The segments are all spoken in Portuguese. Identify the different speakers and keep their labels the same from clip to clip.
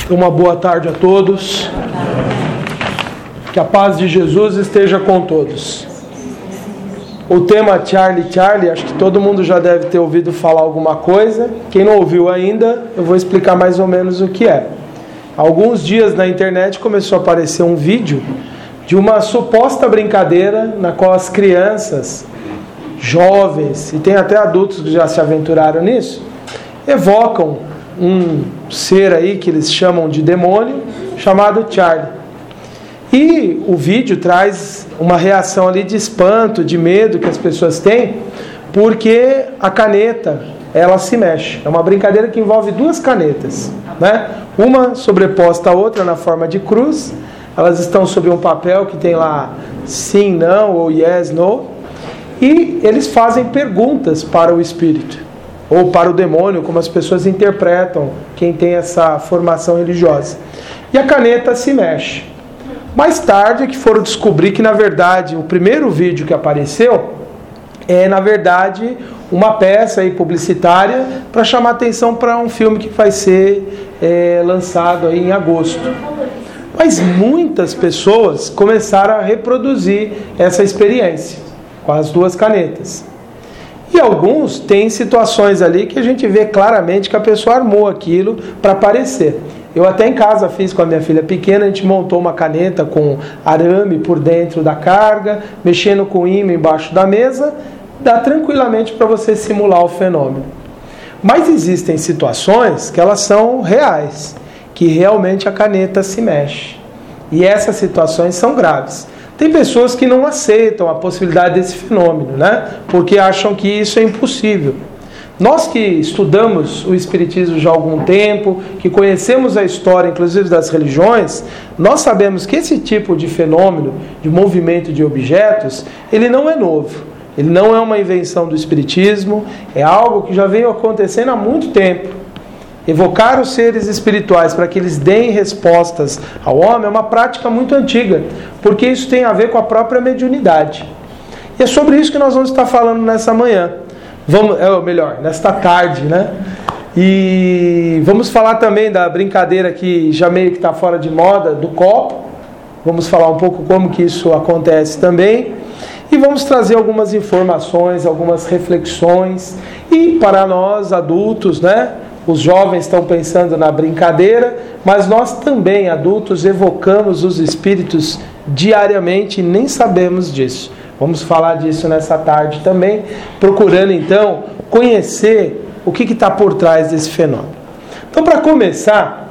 Speaker 1: Uma boa tarde a todos. Que a paz de Jesus esteja com todos. O tema Charlie, acho que todo mundo já deve ter ouvido falar alguma coisa. Quem não ouviu ainda, eu vou explicar mais ou menos o que é. Há alguns dias na internet começou a aparecer um vídeo de uma suposta brincadeira na qual as crianças, jovens, e tem até adultos que já se aventuraram nisso, evocam um ser aí que eles chamam de demônio, chamado Charlie. E o vídeo traz uma reação ali de espanto, de medo que as pessoas têm, porque a caneta, ela se mexe. É uma brincadeira que envolve duas canetas, né? Uma sobreposta à outra na forma de cruz. Elas estão sobre um papel que tem lá sim, não, ou yes, no. E eles fazem perguntas para o espírito, ou para o demônio, como as pessoas interpretam quem tem essa formação religiosa. E a caneta se mexe. Mais tarde que foram descobrir que, na verdade, o primeiro vídeo que apareceu é, na verdade, uma peça aí publicitária para chamar atenção para um filme que vai ser lançado aí em agosto. Mas muitas pessoas começaram a reproduzir essa experiência com as duas canetas. E alguns têm situações ali que a gente vê claramente que a pessoa armou aquilo para aparecer. Eu até em casa fiz com a minha filha pequena, a gente montou uma caneta com arame por dentro da carga, mexendo com ímã embaixo da mesa, dá tranquilamente para você simular o fenômeno. Mas existem situações que elas são reais, que realmente a caneta se mexe. E essas situações são graves. Tem pessoas que não aceitam a possibilidade desse fenômeno, né? Porque acham que isso é impossível. Nós que estudamos o Espiritismo já há algum tempo, que conhecemos a história, inclusive das religiões, nós sabemos que esse tipo de fenômeno, de movimento de objetos, ele não é novo. Ele não é uma invenção do Espiritismo, é algo que já vem acontecendo há muito tempo. Evocar os seres espirituais para que eles deem respostas ao homem é uma prática muito antiga, porque isso tem a ver com a própria mediunidade. E é sobre isso que nós vamos estar falando nessa manhã. Nesta tarde, né? E vamos falar também da brincadeira que já meio que está fora de moda, do copo. Vamos falar um pouco como que isso acontece também. E vamos trazer algumas informações, algumas reflexões. E para nós adultos, né? Os jovens estão pensando na brincadeira, mas nós também, adultos, evocamos os espíritos diariamente e nem sabemos disso. Vamos falar disso nessa tarde também, procurando então conhecer o que está por trás desse fenômeno. Então, para começar,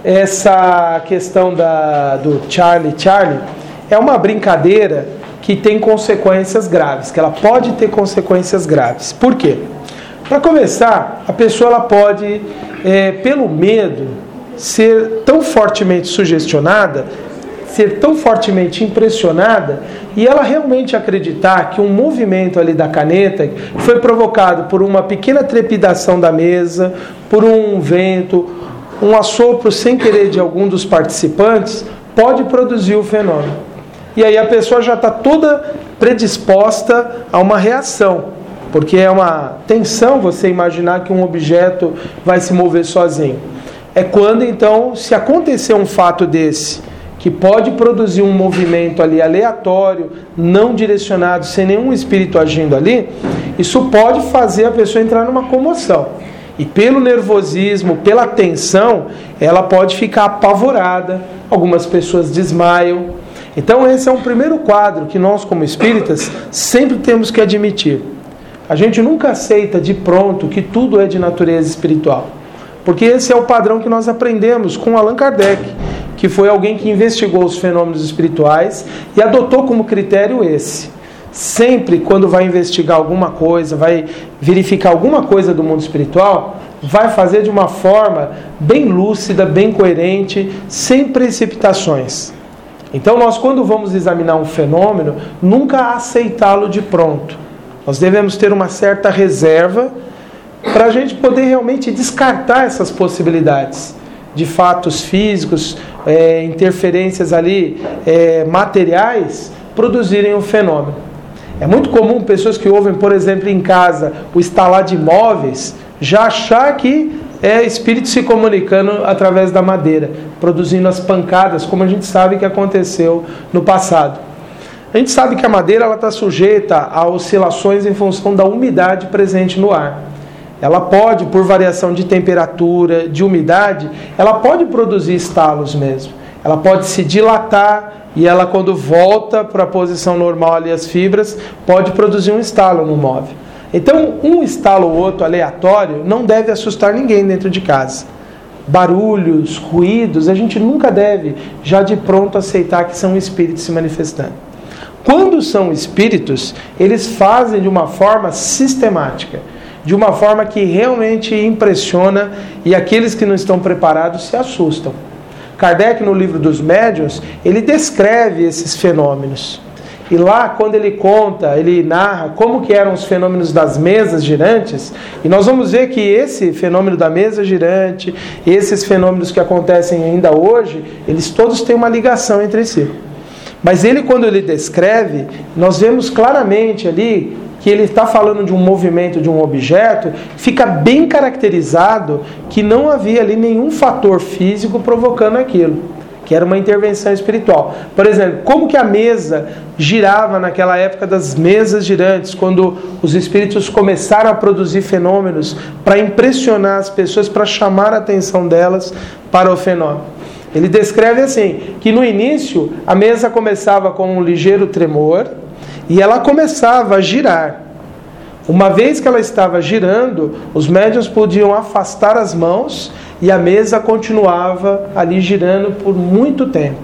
Speaker 1: essa questão do Charlie é uma brincadeira que tem consequências graves, que ela pode ter consequências graves. Por quê? Para começar, a pessoa ela pode, pelo medo, ser tão fortemente sugestionada, ser tão fortemente impressionada, e ela realmente acreditar que um movimento ali da caneta foi provocado por uma pequena trepidação da mesa, por um vento, um assopro sem querer de algum dos participantes, pode produzir o fenômeno. E aí a pessoa já está toda predisposta a uma reação. Porque é uma tensão você imaginar que um objeto vai se mover sozinho. É quando, então, se acontecer um fato desse, que pode produzir um movimento ali aleatório, não direcionado, sem nenhum espírito agindo ali, isso pode fazer a pessoa entrar numa comoção. E pelo nervosismo, pela tensão, ela pode ficar apavorada, algumas pessoas desmaiam. Então esse é um primeiro quadro que nós, como espíritas, sempre temos que admitir. A gente nunca aceita de pronto que tudo é de natureza espiritual. Porque esse é o padrão que nós aprendemos com Allan Kardec, que foi alguém que investigou os fenômenos espirituais e adotou como critério esse. Sempre quando vai investigar alguma coisa, vai verificar alguma coisa do mundo espiritual, vai fazer de uma forma bem lúcida, bem coerente, sem precipitações. Então nós, quando vamos examinar um fenômeno, nunca aceitá-lo de pronto. Nós devemos ter uma certa reserva para a gente poder realmente descartar essas possibilidades de fatos físicos, interferências ali materiais, produzirem um fenômeno. É muito comum pessoas que ouvem, por exemplo, em casa, o estalar de móveis, já achar que é espírito se comunicando através da madeira, produzindo as pancadas, como a gente sabe que aconteceu no passado. A gente sabe que a madeira está sujeita a oscilações em função da umidade presente no ar. Ela pode, por variação de temperatura, de umidade, ela pode produzir estalos mesmo. Ela pode se dilatar e ela, quando volta para a posição normal ali, as fibras, pode produzir um estalo no móvel. Então, um estalo ou outro aleatório não deve assustar ninguém dentro de casa. Barulhos, ruídos, a gente nunca deve já de pronto aceitar que são espíritos se manifestando. Quando são espíritos, eles fazem de uma forma sistemática, de uma forma que realmente impressiona, e aqueles que não estão preparados se assustam. Kardec, no livro dos médiuns, ele descreve esses fenômenos. E lá, quando ele conta, ele narra como que eram os fenômenos das mesas girantes, e nós vamos ver que esse fenômeno da mesa girante, esses fenômenos que acontecem ainda hoje, eles todos têm uma ligação entre si. Mas ele, quando ele descreve, nós vemos claramente ali que ele está falando de um movimento de um objeto, fica bem caracterizado que não havia ali nenhum fator físico provocando aquilo, que era uma intervenção espiritual. Por exemplo, como que a mesa girava naquela época das mesas girantes, quando os espíritos começaram a produzir fenômenos para impressionar as pessoas, para chamar a atenção delas para o fenômeno. Ele descreve assim, que no início a mesa começava com um ligeiro tremor e ela começava a girar. Uma vez que ela estava girando, os médiuns podiam afastar as mãos e a mesa continuava ali girando por muito tempo.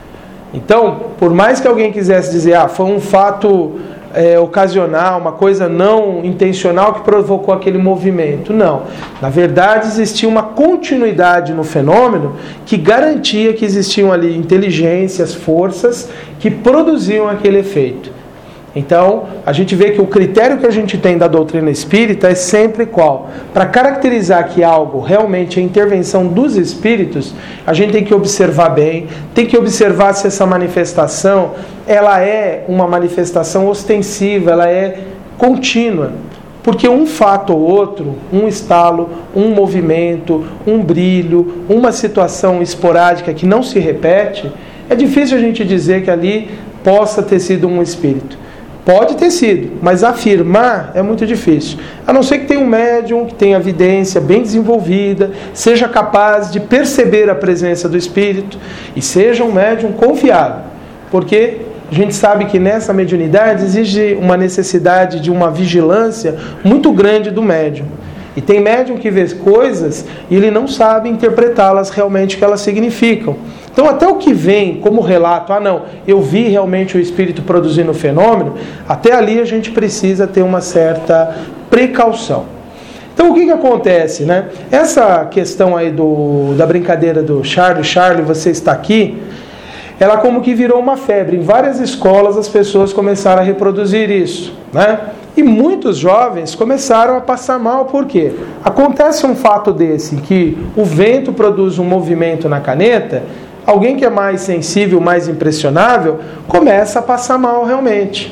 Speaker 1: Então, por mais que alguém quisesse dizer, foi um fato ocasional, uma coisa não intencional que provocou aquele movimento. Não. Na verdade, existia uma continuidade no fenômeno que garantia que existiam ali inteligências, forças que produziam aquele efeito. Então, a gente vê que o critério que a gente tem da doutrina espírita é sempre qual? Para caracterizar que algo realmente é intervenção dos espíritos, a gente tem que observar bem, tem que observar se essa manifestação ela é uma manifestação ostensiva, ela é contínua. Porque um fato ou outro, um estalo, um movimento, um brilho, uma situação esporádica que não se repete, é difícil a gente dizer que ali possa ter sido um espírito. Pode ter sido, mas afirmar é muito difícil. A não ser que tenha um médium, que tenha evidência bem desenvolvida, seja capaz de perceber a presença do espírito e seja um médium confiável. Porque a gente sabe que nessa mediunidade exige uma necessidade de uma vigilância muito grande do médium. E tem médium que vê coisas e ele não sabe interpretá-las realmente o que elas significam. Então até o que vem como relato, eu vi realmente o espírito produzindo o fenômeno, até ali a gente precisa ter uma certa precaução. Então o que acontece, né? Essa questão aí da brincadeira do Charlie, você está aqui, ela como que virou uma febre. Em várias escolas as pessoas começaram a reproduzir isso, né? E muitos jovens começaram a passar mal, por quê? Acontece um fato desse, que o vento produz um movimento na caneta, alguém que é mais sensível, mais impressionável, começa a passar mal realmente.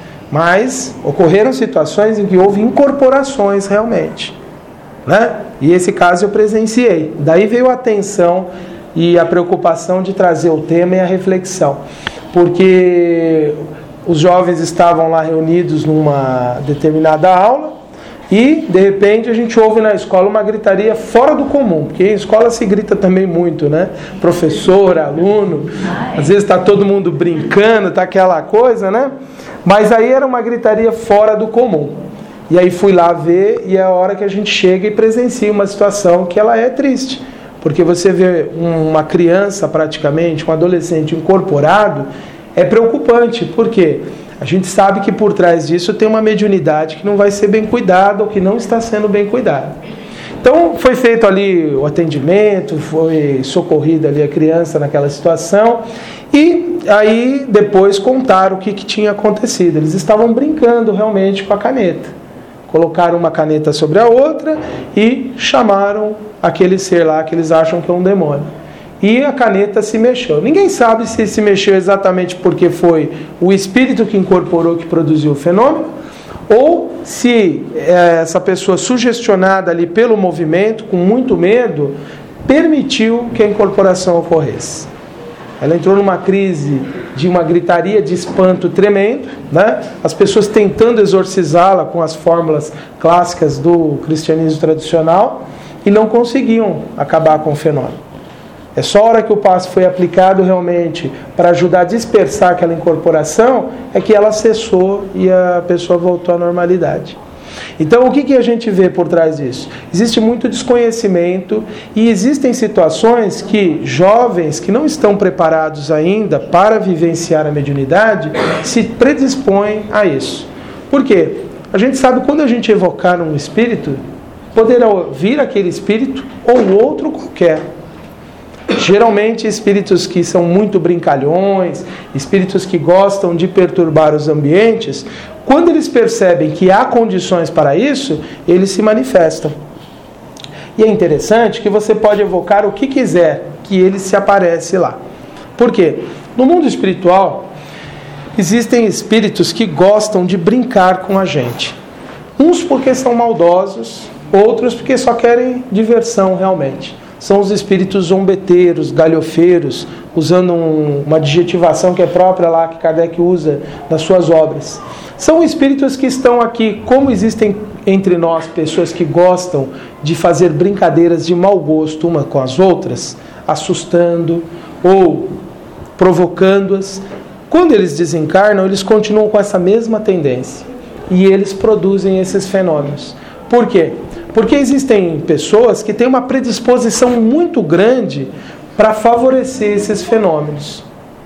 Speaker 1: Mas ocorreram situações em que houve incorporações realmente, né? E esse caso eu presenciei. Daí veio a atenção e a preocupação de trazer o tema e a reflexão. Porque os jovens estavam lá reunidos numa determinada aula e, de repente, a gente ouve na escola uma gritaria fora do comum, porque em escola se grita também muito, né? Professor, aluno, às vezes está todo mundo brincando, está aquela coisa, né? Mas aí era uma gritaria fora do comum. E aí fui lá ver e é a hora que a gente chega e presencia uma situação que ela é triste. Porque você vê uma criança praticamente, um adolescente incorporado, é preocupante, porque a gente sabe que por trás disso tem uma mediunidade que não vai ser bem cuidada ou que não está sendo bem cuidada. Então foi feito ali o atendimento, foi socorrida ali a criança naquela situação e aí depois contaram o que tinha acontecido. Eles estavam brincando realmente com a caneta. Colocaram uma caneta sobre a outra e chamaram aquele ser lá que eles acham que é um demônio. E a caneta se mexeu. Ninguém sabe se mexeu exatamente porque foi o espírito que incorporou, que produziu o fenômeno, Ou se essa pessoa sugestionada ali pelo movimento, com muito medo, permitiu que a incorporação ocorresse. Ela entrou numa crise de uma gritaria de espanto tremendo, né? As pessoas tentando exorcizá-la com as fórmulas clássicas do cristianismo tradicional e não conseguiam acabar com o fenômeno. É só a hora que o passe foi aplicado realmente para ajudar a dispersar aquela incorporação é que ela cessou e a pessoa voltou à normalidade. Então, o que a gente vê por trás disso? Existe muito desconhecimento e existem situações que jovens que não estão preparados ainda para vivenciar a mediunidade se predispõem a isso. Por quê? A gente sabe que quando a gente evocar um espírito, poderá vir aquele espírito ou outro qualquer. Geralmente espíritos que são muito brincalhões, espíritos que gostam de perturbar os ambientes, quando eles percebem que há condições para isso, eles se manifestam. E é interessante que você pode evocar o que quiser, que ele se aparece lá. Por quê? No mundo espiritual, existem espíritos que gostam de brincar com a gente. Uns porque são maldosos, outros porque só querem diversão realmente. São os espíritos zombeteiros, galhofeiros, usando uma adjetivação que é própria lá, que Kardec usa nas suas obras. São espíritos que estão aqui, como existem entre nós pessoas que gostam de fazer brincadeiras de mau gosto uma com as outras, assustando ou provocando-as. Quando eles desencarnam, eles continuam com essa mesma tendência e eles produzem esses fenômenos. Por quê? Porque existem pessoas que têm uma predisposição muito grande para favorecer esses fenômenos.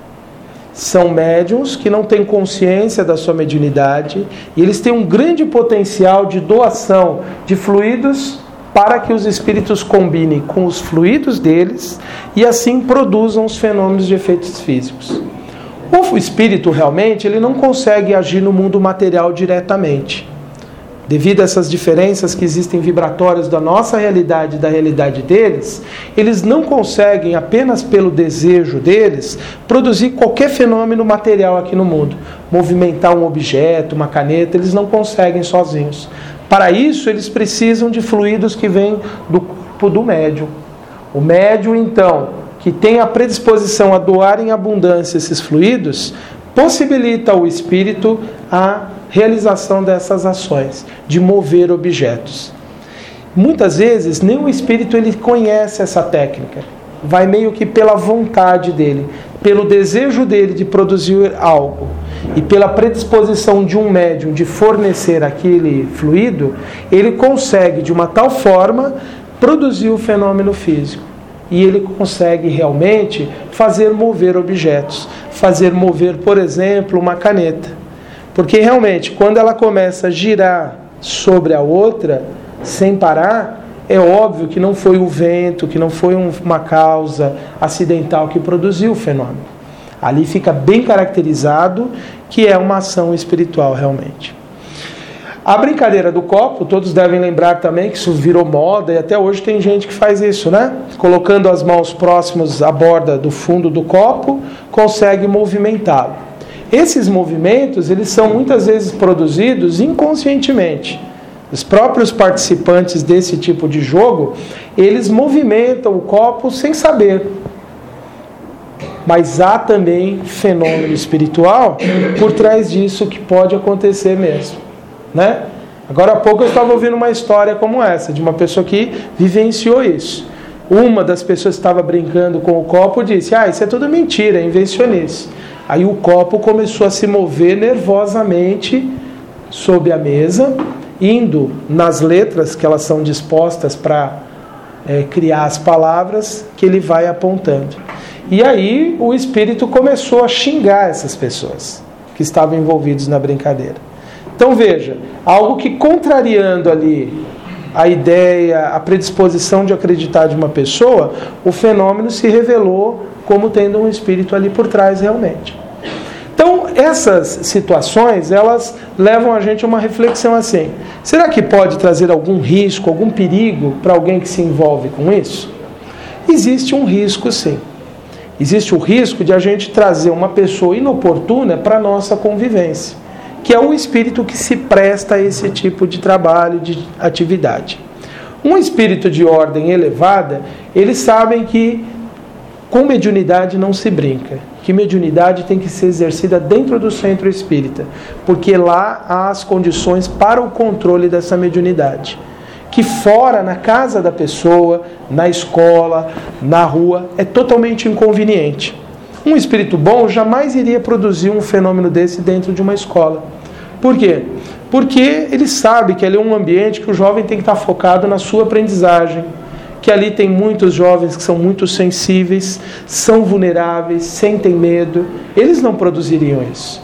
Speaker 1: São médiuns que não têm consciência da sua mediunidade e eles têm um grande potencial de doação de fluidos para que os espíritos combinem com os fluidos deles e assim produzam os fenômenos de efeitos físicos. O espírito realmente ele não consegue agir no mundo material diretamente. Devido a essas diferenças que existem vibratórias da nossa realidade e da realidade deles, eles não conseguem, apenas pelo desejo deles, produzir qualquer fenômeno material aqui no mundo. Movimentar um objeto, uma caneta, eles não conseguem sozinhos. Para isso, eles precisam de fluidos que vêm do corpo do médium. O médium, então, que tem a predisposição a doar em abundância esses fluidos, possibilita ao espírito a realização dessas ações, de mover objetos. Muitas vezes, nem o espírito ele conhece essa técnica. Vai meio que pela vontade dele, pelo desejo dele de produzir algo e pela predisposição de um médium de fornecer aquele fluido, ele consegue, de uma tal forma, produzir o fenômeno físico. E ele consegue realmente fazer mover objetos. Fazer mover, por exemplo, uma caneta. Porque realmente, quando ela começa a girar sobre a outra, sem parar, é óbvio que não foi o vento, que não foi uma causa acidental que produziu o fenômeno. Ali fica bem caracterizado que é uma ação espiritual realmente. A brincadeira do copo, todos devem lembrar também que isso virou moda e até hoje tem gente que faz isso, né? Colocando as mãos próximas à borda do fundo do copo, consegue movimentá-lo. Esses movimentos, eles são muitas vezes produzidos inconscientemente. Os próprios participantes desse tipo de jogo, eles movimentam o copo sem saber. Mas há também fenômeno espiritual por trás disso que pode acontecer mesmo, né? Agora há pouco eu estava ouvindo uma história como essa, de uma pessoa que vivenciou isso. Uma das pessoas que estava brincando com o copo disse: isso é tudo mentira, é invencionice. Aí o copo começou a se mover nervosamente sob a mesa, indo nas letras que elas são dispostas para criar as palavras que ele vai apontando. E aí o espírito começou a xingar essas pessoas que estavam envolvidos na brincadeira. Então veja, algo que contrariando ali a ideia, a predisposição de acreditar de uma pessoa, o fenômeno se revelou como tendo um espírito ali por trás realmente. Então, essas situações, elas levam a gente a uma reflexão assim: será que pode trazer algum risco, algum perigo para alguém que se envolve com isso? Existe um risco, sim. Existe o risco de a gente trazer uma pessoa inoportuna para a nossa convivência. que é o espírito que se presta a esse tipo de trabalho, de atividade. Um espírito de ordem elevada, eles sabem que com mediunidade não se brinca, que mediunidade tem que ser exercida dentro do centro espírita, porque lá há as condições para o controle dessa mediunidade. Que fora, na casa da pessoa, na escola, na rua, é totalmente inconveniente. Um espírito bom jamais iria produzir um fenômeno desse dentro de uma escola. Por quê? Porque ele sabe que ali é um ambiente que o jovem tem que estar focado na sua aprendizagem, que ali tem muitos jovens que são muito sensíveis, são vulneráveis, sentem medo. Eles não produziriam isso.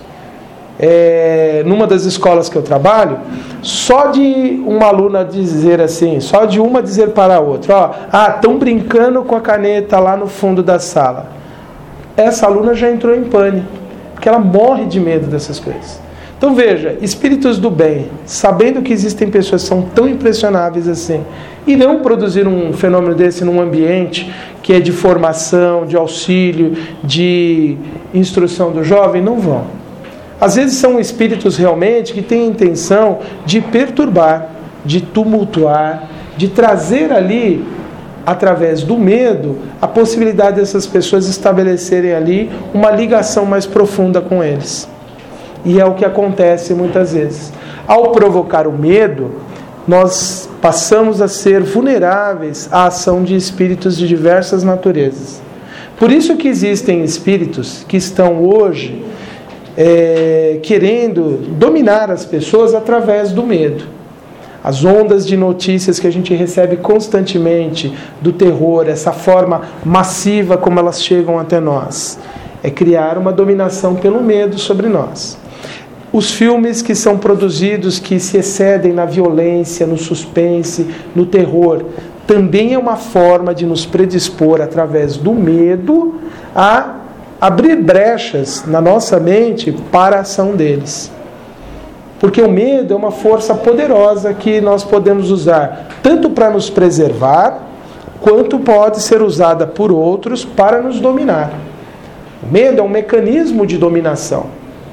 Speaker 1: Numa das escolas que eu trabalho, só de uma aluna dizer assim, só de uma dizer para a outra, estão brincando com a caneta lá no fundo da sala. Essa aluna já entrou em pânico, porque ela morre de medo dessas coisas. Então veja, espíritos do bem, sabendo que existem pessoas que são tão impressionáveis assim, irão produzir um fenômeno desse num ambiente que é de formação, de auxílio, de instrução do jovem? Não vão. Às vezes são espíritos realmente que têm a intenção de perturbar, de tumultuar, de trazer ali, através do medo, a possibilidade dessas pessoas estabelecerem ali uma ligação mais profunda com eles. E é o que acontece muitas vezes. Ao provocar o medo, nós passamos a ser vulneráveis à ação de espíritos de diversas naturezas. Por isso que existem espíritos que estão hoje querendo dominar as pessoas através do medo. As ondas de notícias que a gente recebe constantemente do terror, essa forma massiva como elas chegam até nós, é criar uma dominação pelo medo sobre nós. Os filmes que são produzidos, que se excedem na violência, no suspense, no terror, também é uma forma de nos predispor, através do medo, a abrir brechas na nossa mente para a ação deles. Porque o medo é uma força poderosa que nós podemos usar tanto para nos preservar, quanto pode ser usada por outros para nos dominar. O medo é um mecanismo de dominação.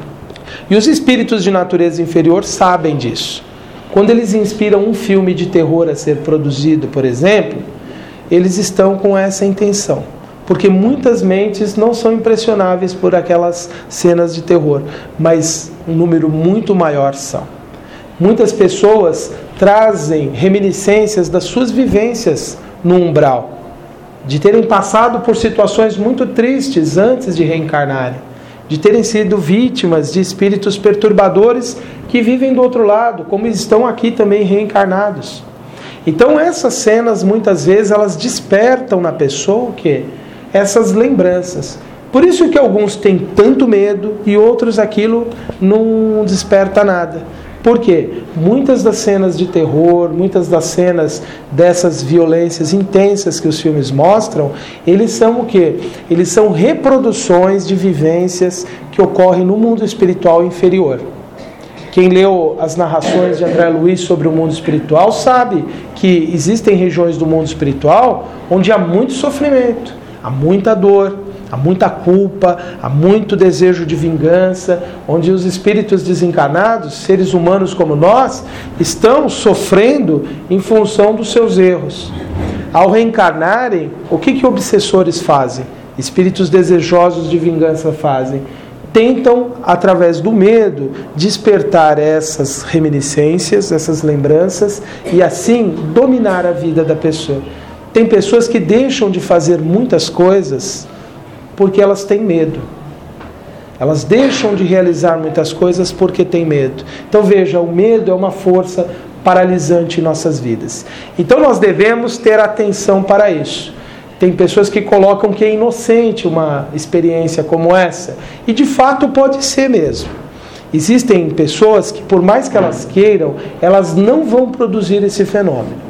Speaker 1: E os espíritos de natureza inferior sabem disso. Quando eles inspiram um filme de terror a ser produzido, por exemplo, eles estão com essa intenção. Porque muitas mentes não são impressionáveis por aquelas cenas de terror, mas um número muito maior são. Muitas pessoas trazem reminiscências das suas vivências no umbral, de terem passado por situações muito tristes antes de reencarnarem, de terem sido vítimas de espíritos perturbadores que vivem do outro lado, como estão aqui também reencarnados. Então essas cenas muitas vezes elas despertam na pessoa o quê? Essas lembranças. Por isso que alguns têm tanto medo e outros aquilo não desperta nada. Por quê? Muitas das cenas de terror, muitas das cenas dessas violências intensas que os filmes mostram, eles são o quê? Eles são reproduções de vivências que ocorrem no mundo espiritual inferior. Quem leu as narrações de André Luiz sobre o mundo espiritual sabe que existem regiões do mundo espiritual onde há muito sofrimento, há muita dor, há muita culpa, há muito desejo de vingança, onde os espíritos desencarnados, seres humanos como nós, estão sofrendo em função dos seus erros. Ao reencarnarem, o que obsessores fazem? Espíritos desejosos de vingança fazem? Tentam, através do medo, despertar essas reminiscências, essas lembranças, e assim dominar a vida da pessoa. Tem pessoas que deixam de fazer muitas coisas porque elas têm medo. Elas deixam de realizar muitas coisas porque têm medo. Então veja, o medo é uma força paralisante em nossas vidas. Então nós devemos ter atenção para isso. Tem pessoas que colocam que é inocente uma experiência como essa. E de fato pode ser mesmo. Existem pessoas que, por mais que elas queiram, elas não vão produzir esse fenômeno.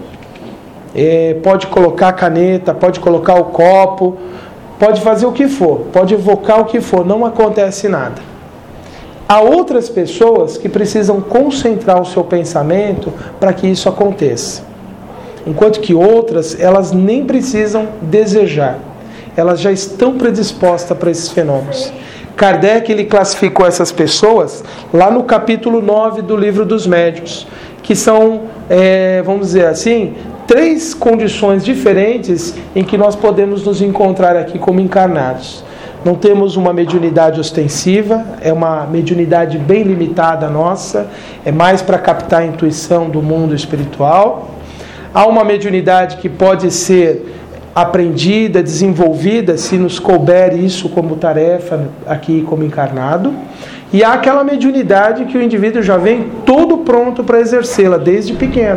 Speaker 1: Pode colocar a caneta, pode colocar o copo, pode fazer o que for, pode evocar o que for, não acontece nada. Há outras pessoas que precisam concentrar o seu pensamento para que isso aconteça. Enquanto que outras, elas nem precisam desejar. Elas já estão predispostas para esses fenômenos. Kardec ele classificou essas pessoas lá no capítulo 9 do Livro dos Médiuns, que são, vamos dizer assim, 3 condições diferentes em que nós podemos nos encontrar aqui como encarnados. Não temos uma mediunidade ostensiva, é uma mediunidade bem limitada nossa, é mais para captar a intuição do mundo espiritual. Há uma mediunidade que pode ser aprendida, desenvolvida, se nos couber isso como tarefa aqui como encarnado. E há aquela mediunidade que o indivíduo já vem todo pronto para exercê-la desde pequeno.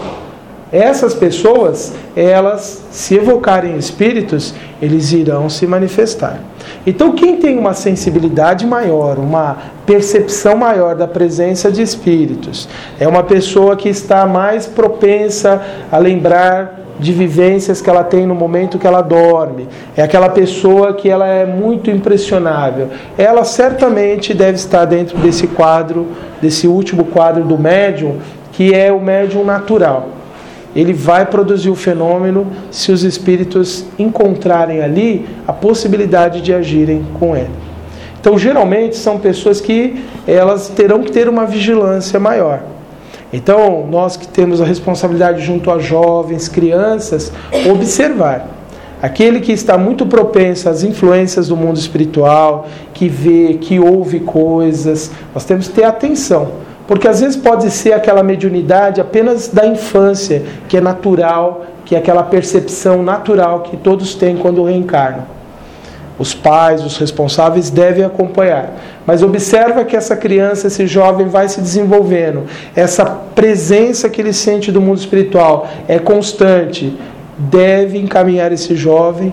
Speaker 1: Essas pessoas, elas, se evocarem espíritos, eles irão se manifestar. Então, quem tem uma sensibilidade maior, uma percepção maior da presença de espíritos, é uma pessoa que está mais propensa a lembrar de vivências que ela tem no momento que ela dorme. É aquela pessoa que ela é muito impressionável. Ela certamente deve estar dentro desse quadro, desse último quadro do médium, que é o médium natural. Ele vai produzir o fenômeno se os espíritos encontrarem ali a possibilidade de agirem com ele. Então, geralmente, são pessoas que elas terão que ter uma vigilância maior. Então, nós que temos a responsabilidade junto a jovens, crianças, observar. Aquele que está muito propenso às influências do mundo espiritual, que vê, que ouve coisas, nós temos que ter atenção. Porque às vezes pode ser aquela mediunidade apenas da infância, que é natural, que é aquela percepção natural que todos têm quando reencarnam. Os pais, os responsáveis devem acompanhar. Mas observa que essa criança, esse jovem vai se desenvolvendo. Essa presença que ele sente do mundo espiritual é constante. Deve encaminhar esse jovem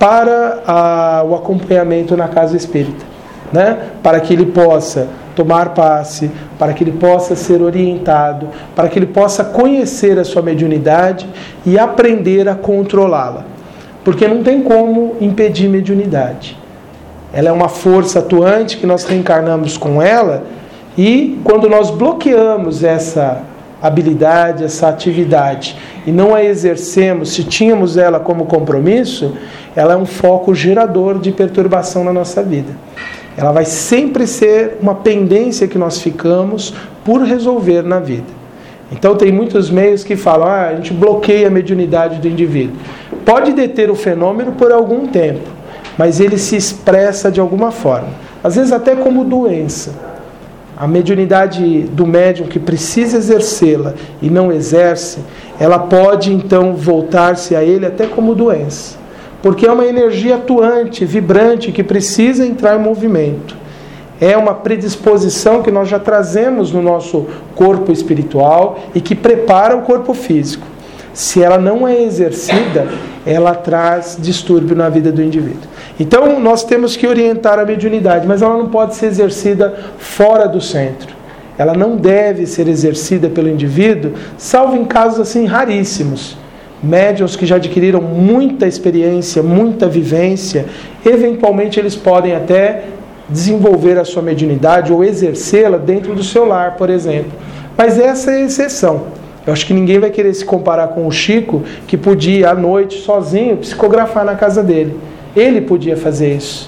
Speaker 1: para o acompanhamento na casa espírita, né? Para que ele possa tomar passe, para que ele possa ser orientado, para que ele possa conhecer a sua mediunidade e aprender a controlá-la. Porque não tem como impedir mediunidade. Ela é uma força atuante que nós reencarnamos com ela, e quando nós bloqueamos essa habilidade, essa atividade, e não a exercemos, se tínhamos ela como compromisso, ela é um foco gerador de perturbação na nossa vida. Ela vai sempre ser uma pendência que nós ficamos por resolver na vida. Então tem muitos meios que falam, a gente bloqueia a mediunidade do indivíduo. Pode deter o fenômeno por algum tempo, mas ele se expressa de alguma forma. Às vezes até como doença. A mediunidade do médium que precisa exercê-la e não exerce, ela pode então voltar-se a ele até como doença. Porque é uma energia atuante, vibrante, que precisa entrar em movimento. É uma predisposição que nós já trazemos no nosso corpo espiritual e que prepara o corpo físico. Se ela não é exercida, ela traz distúrbio na vida do indivíduo. Então, nós temos que orientar a mediunidade, mas ela não pode ser exercida fora do centro. Ela não deve ser exercida pelo indivíduo, salvo em casos assim raríssimos. Médiuns que já adquiriram muita experiência, muita vivência, eventualmente eles podem até desenvolver a sua mediunidade ou exercê-la dentro do seu lar, por exemplo. Mas essa é a exceção. Eu acho que ninguém vai querer se comparar com o Chico, que podia, à noite, sozinho, psicografar na casa dele. Ele podia fazer isso,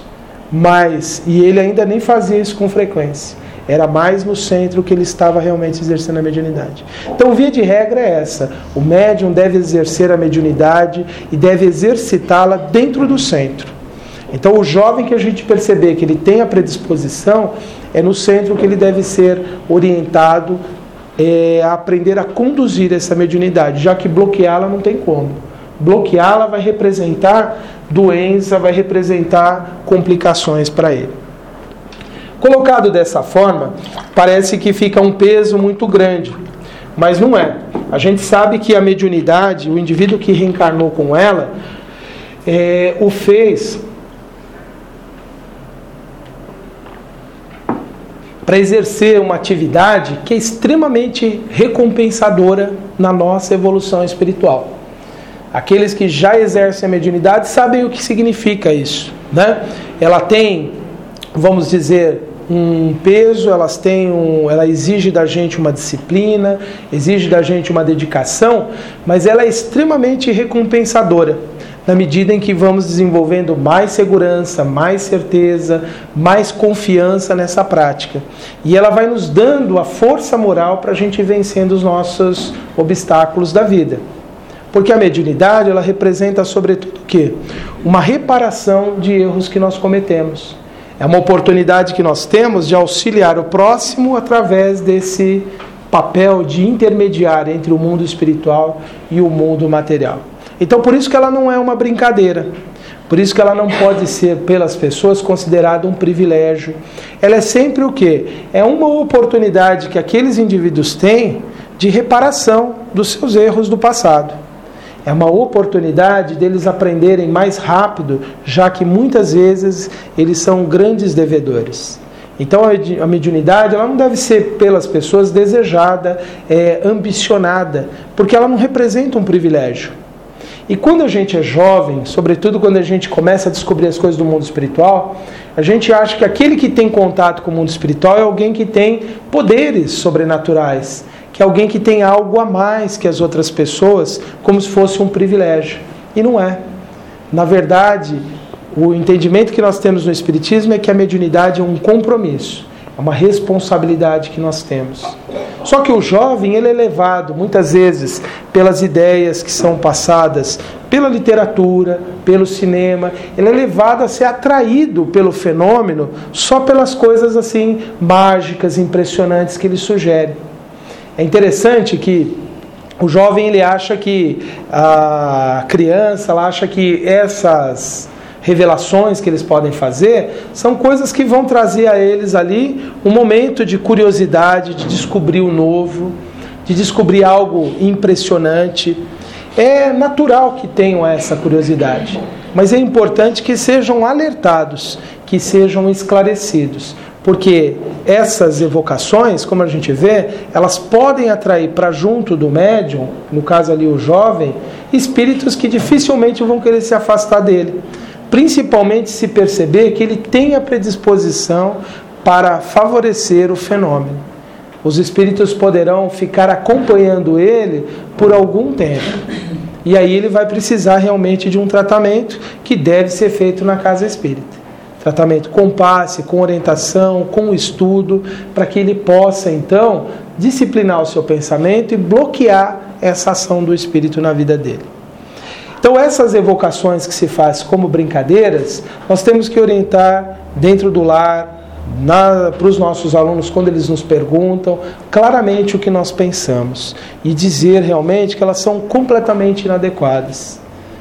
Speaker 1: e ele ainda nem fazia isso com frequência. Era mais no centro que ele estava realmente exercendo a mediunidade. Então, via de regra é essa. O médium deve exercer a mediunidade e deve exercitá-la dentro do centro. Então, o jovem que a gente perceber que ele tem a predisposição, é no centro que ele deve ser orientado a aprender a conduzir essa mediunidade, já que bloqueá-la não tem como. Bloqueá-la vai representar doença, vai representar complicações para ele. Colocado dessa forma, parece que fica um peso muito grande, mas não é. A gente sabe que a mediunidade, o indivíduo que reencarnou com ela, o fez para exercer uma atividade que é extremamente recompensadora na nossa evolução espiritual. Aqueles que já exercem a mediunidade sabem o que significa isso, né? Ela tem, vamos dizer, um peso, ela exige da gente uma disciplina, exige da gente uma dedicação, mas ela é extremamente recompensadora. na medida em que vamos desenvolvendo mais segurança, mais certeza, mais confiança nessa prática. E ela vai nos dando a força moral para a gente ir vencendo os nossos obstáculos da vida. Porque a mediunidade, ela representa sobretudo o quê? Uma reparação de erros que nós cometemos. É uma oportunidade que nós temos de auxiliar o próximo através desse papel de intermediário entre o mundo espiritual e o mundo material. Então, por isso que ela não é uma brincadeira. Por isso que ela não pode ser, pelas pessoas, considerada um privilégio. Ela é sempre o quê? É uma oportunidade que aqueles indivíduos têm de reparação dos seus erros do passado. É uma oportunidade deles aprenderem mais rápido, já que muitas vezes eles são grandes devedores. Então a mediunidade, ela não deve ser pelas pessoas desejada, ambicionada, porque ela não representa um privilégio. E quando a gente é jovem, sobretudo quando a gente começa a descobrir as coisas do mundo espiritual, a gente acha que aquele que tem contato com o mundo espiritual é alguém que tem poderes sobrenaturais, que é alguém que tem algo a mais que as outras pessoas, como se fosse um privilégio. E não é. Na verdade, o entendimento que nós temos no Espiritismo é que a mediunidade é um compromisso, é uma responsabilidade que nós temos. Só que o jovem, ele é levado, muitas vezes, pelas ideias que são passadas pela literatura, pelo cinema, ele é levado a ser atraído pelo fenômeno só pelas coisas assim mágicas, impressionantes que ele sugere. É interessante que o jovem, ele acha que a criança, ela acha que essas revelações que eles podem fazer são coisas que vão trazer a eles ali um momento de curiosidade, de descobrir o novo, de descobrir algo impressionante. É natural que tenham essa curiosidade, mas é importante que sejam alertados, que sejam esclarecidos, porque essas evocações, como a gente vê, elas podem atrair para junto do médium, no caso ali o jovem, espíritos que dificilmente vão querer se afastar dele. Principalmente se perceber que ele tem a predisposição para favorecer o fenômeno. Os espíritos poderão ficar acompanhando ele por algum tempo. E aí ele vai precisar realmente de um tratamento que deve ser feito na casa espírita. Tratamento com passe, com orientação, com estudo, para que ele possa então disciplinar o seu pensamento e bloquear essa ação do espírito na vida dele. Então essas evocações que se faz como brincadeiras, nós temos que orientar dentro do lar, para os nossos alunos, quando eles nos perguntam, claramente o que nós pensamos e dizer realmente que elas são completamente inadequadas.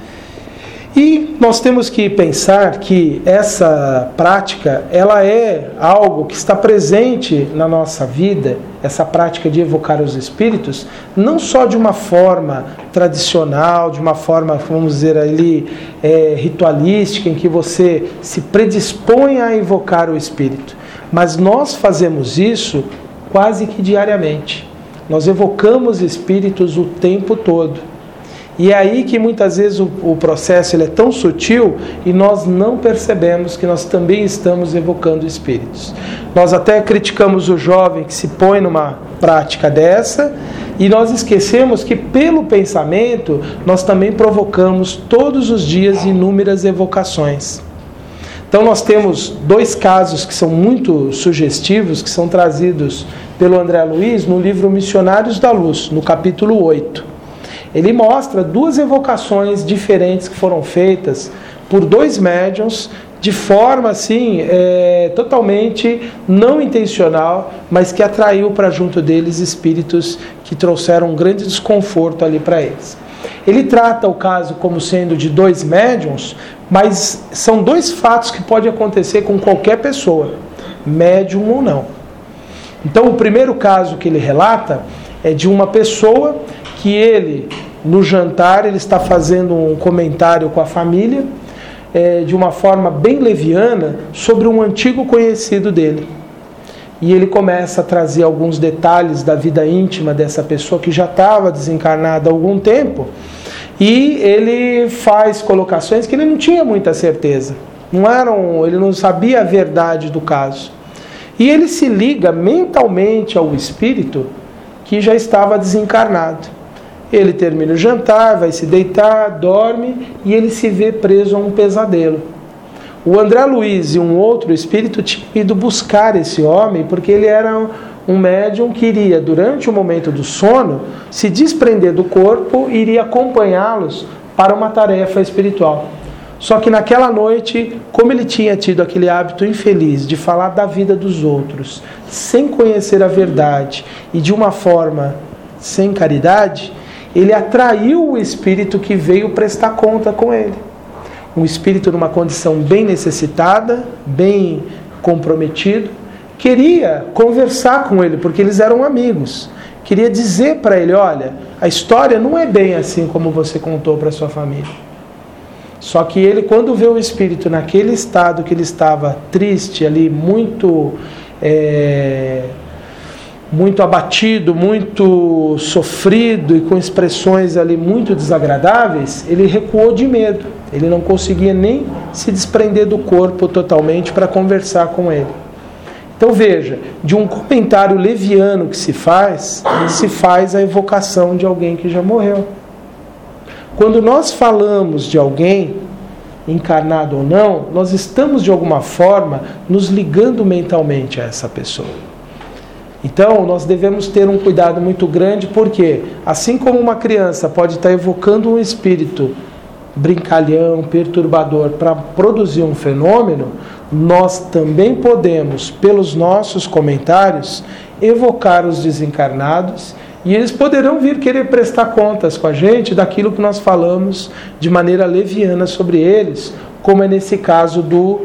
Speaker 1: E nós temos que pensar que essa prática, ela é algo que está presente na nossa vida, essa prática de evocar os espíritos, não só de uma forma tradicional, de uma forma, vamos dizer ali, ritualística, em que você se predispõe a evocar o espírito, mas nós fazemos isso quase que diariamente. Nós evocamos espíritos o tempo todo. E é aí que muitas vezes o processo ele é tão sutil e nós não percebemos que nós também estamos evocando espíritos. Nós até criticamos o jovem que se põe numa prática dessa e nós esquecemos que pelo pensamento nós também provocamos todos os dias inúmeras evocações. Então nós temos dois casos que são muito sugestivos, que são trazidos pelo André Luiz no livro Missionários da Luz, no capítulo 8. Ele mostra duas evocações diferentes que foram feitas por dois médiuns de forma assim, totalmente não intencional, mas que atraiu para junto deles espíritos que trouxeram um grande desconforto ali para eles. Ele trata o caso como sendo de dois médiuns, mas são dois fatos que podem acontecer com qualquer pessoa, médium ou não. Então o primeiro caso que ele relata é de uma pessoa que ele, no jantar, ele está fazendo um comentário com a família, de uma forma bem leviana, sobre um antigo conhecido dele. E ele começa a trazer alguns detalhes da vida íntima dessa pessoa que já estava desencarnada há algum tempo, e ele faz colocações que ele não tinha muita certeza. Ele não sabia a verdade do caso. E ele se liga mentalmente ao espírito que já estava desencarnado. Ele termina o jantar, vai se deitar, dorme e ele se vê preso a um pesadelo. O André Luiz e um outro espírito tinham ido buscar esse homem porque ele era um médium que iria, durante o momento do sono, se desprender do corpo e iria acompanhá-los para uma tarefa espiritual. Só que naquela noite, como ele tinha tido aquele hábito infeliz de falar da vida dos outros, sem conhecer a verdade e de uma forma sem caridade, ele atraiu o espírito que veio prestar conta com ele. Um espírito numa condição bem necessitada, bem comprometido, queria conversar com ele, porque eles eram amigos. Queria dizer para ele, olha, a história não é bem assim como você contou para sua família. Só que ele, quando vê o espírito naquele estado que ele estava triste ali, muito abatido, muito sofrido e com expressões ali muito desagradáveis, ele recuou de medo. Ele não conseguia nem se desprender do corpo totalmente para conversar com ele. Então veja, de um comentário leviano que se faz a evocação de alguém que já morreu. Quando nós falamos de alguém, encarnado ou não, nós estamos de alguma forma nos ligando mentalmente a essa pessoa. Então nós devemos ter um cuidado muito grande, porque assim como uma criança pode estar evocando um espírito brincalhão, perturbador, para produzir um fenômeno, nós também podemos, pelos nossos comentários, evocar os desencarnados e eles poderão vir querer prestar contas com a gente daquilo que nós falamos de maneira leviana sobre eles, como é nesse caso do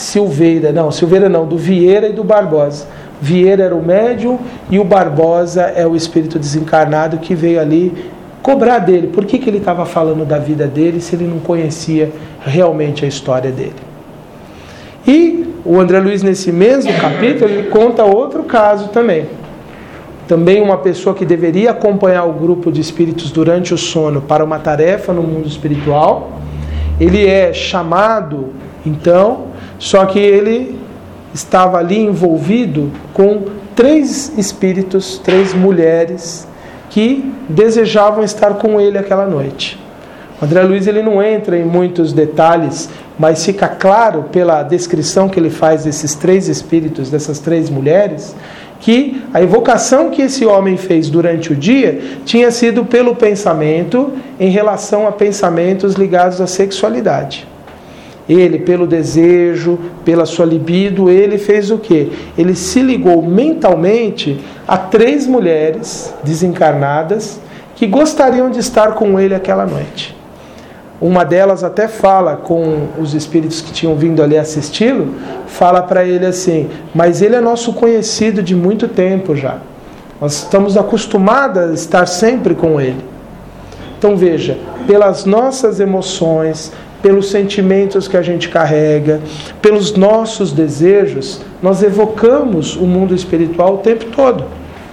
Speaker 1: do Vieira e do Barbosa. Vieira era o médium e o Barbosa é o espírito desencarnado que veio ali cobrar dele. Por que ele estava falando da vida dele se ele não conhecia realmente a história dele? E o André Luiz, nesse mesmo capítulo, ele conta outro caso também. Também uma pessoa que deveria acompanhar o grupo de espíritos durante o sono para uma tarefa no mundo espiritual. Ele é chamado, então, só que ele estava ali envolvido com 3 espíritos, 3 mulheres, que desejavam estar com ele aquela noite. O André Luiz ele não entra em muitos detalhes, mas fica claro pela descrição que ele faz desses 3 espíritos, dessas 3 mulheres, que a evocação que esse homem fez durante o dia tinha sido pelo pensamento em relação a pensamentos ligados à sexualidade. Ele, pelo desejo, pela sua libido, ele fez o quê? Ele se ligou mentalmente a 3 mulheres desencarnadas que gostariam de estar com ele aquela noite. Uma delas até fala com os espíritos que tinham vindo ali assisti-lo, fala para ele assim, mas ele é nosso conhecido de muito tempo já. Nós estamos acostumados a estar sempre com ele. Então veja, pelas nossas emoções, pelos sentimentos que a gente carrega, pelos nossos desejos, nós evocamos o mundo espiritual o tempo todo.